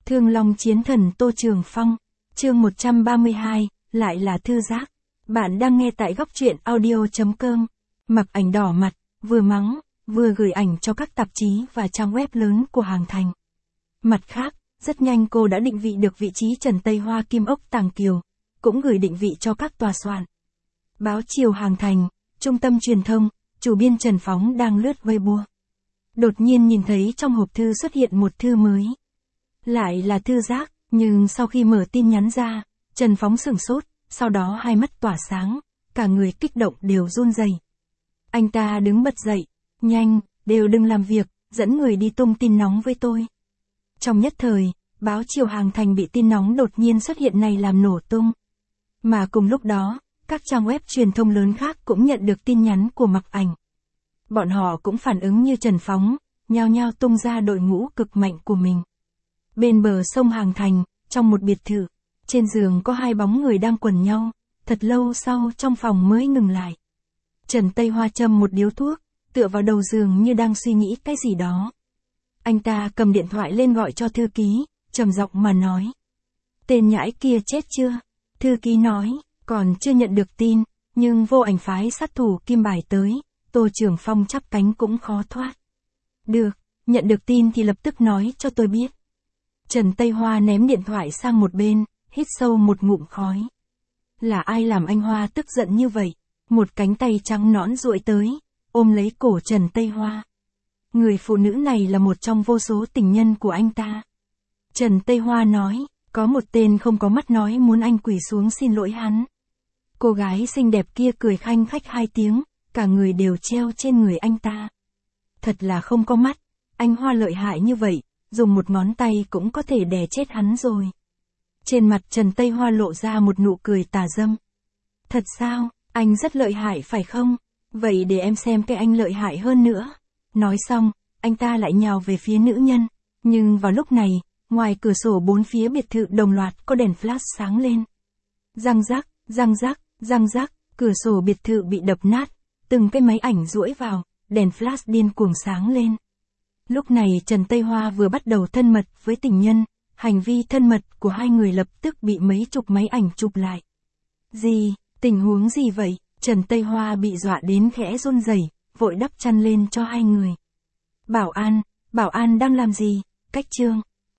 Thương Long Chiến Thần Tô Trường Phong, chương 132, lại là thư giác. Bạn đang nghe tại góc truyện audio.com. Mặc ảnh đỏ mặt, vừa mắng, vừa gửi ảnh cho các tạp chí và trang web lớn của Hàng Thành. Mặt khác, rất nhanh cô đã định vị được vị trí Trần Tây Hoa Kim Ốc Tàng Kiều, cũng gửi định vị cho các tòa soạn. Báo Chiều Hàng Thành, Trung tâm Truyền thông, chủ biên Trần Phóng đang lướt Weibo. Đột nhiên nhìn thấy trong hộp thư xuất hiện một thư mới. Lại là thư giác, nhưng sau khi mở tin nhắn ra, Trần Phóng sửng sốt, sau đó hai mắt tỏa sáng, cả người kích động đều run rẩy. Anh ta đứng bật dậy, nhanh, đều đừng làm việc, dẫn người đi tung tin nóng với tôi. Trong nhất thời, báo Chiều Hàng Thành bị tin nóng đột nhiên xuất hiện này làm nổ tung. Mà cùng lúc đó, các trang web truyền thông lớn khác cũng nhận được tin nhắn của Mặc Ảnh. Bọn họ cũng phản ứng như Trần Phóng, nhao nhao tung ra đội ngũ cực mạnh của mình. Bên bờ sông Hàng Thành, trong một biệt thự, trên giường có hai bóng người đang quần nhau, thật lâu sau trong phòng mới ngừng lại. Trần Tây Hoa châm một điếu thuốc, tựa vào đầu giường như đang suy nghĩ cái gì đó. Anh ta cầm điện thoại lên gọi cho thư ký, trầm giọng mà nói. Tên nhãi kia chết chưa? Thư ký nói, còn chưa nhận được tin, nhưng vô ảnh phái sát thủ Kim Bài tới, Tô Trường Phong chắp cánh cũng khó thoát. Được, nhận được tin thì lập tức nói cho tôi biết. Trần Tây Hoa ném điện thoại sang một bên, hít sâu một ngụm khói. Là ai làm anh Hoa tức giận như vậy? Một cánh tay trắng nõn duỗi tới, ôm lấy cổ Trần Tây Hoa. Người phụ nữ này là một trong vô số tình nhân của anh ta. Trần Tây Hoa nói, có một tên không có mắt nói muốn anh quỳ xuống xin lỗi hắn. Cô gái xinh đẹp kia cười khanh khách hai tiếng, cả người đều treo trên người anh ta. Thật là không có mắt, anh Hoa lợi hại như vậy, dùng một ngón tay cũng có thể đè chết hắn rồi. Trên mặt Trần Tây Hoa lộ ra một nụ cười tà dâm. Thật sao, anh rất lợi hại phải không? Vậy để em xem cái anh lợi hại hơn nữa. Nói xong, anh ta lại nhào về phía nữ nhân. Nhưng vào lúc này, ngoài cửa sổ bốn phía biệt thự đồng loạt có đèn flash sáng lên. Răng rắc, răng rắc, răng rắc, cửa sổ biệt thự bị đập nát. Từng cái máy ảnh duỗi vào, đèn flash điên cuồng sáng lên. Lúc này Trần Tây Hoa vừa bắt đầu thân mật với tình nhân, hành vi thân mật của hai người lập tức bị mấy chục máy ảnh chụp lại. Gì, tình huống gì vậy? Trần Tây Hoa bị dọa đến khẽ run rẩy, vội đắp chăn lên cho hai người. Bảo an đang làm gì? Cách chương.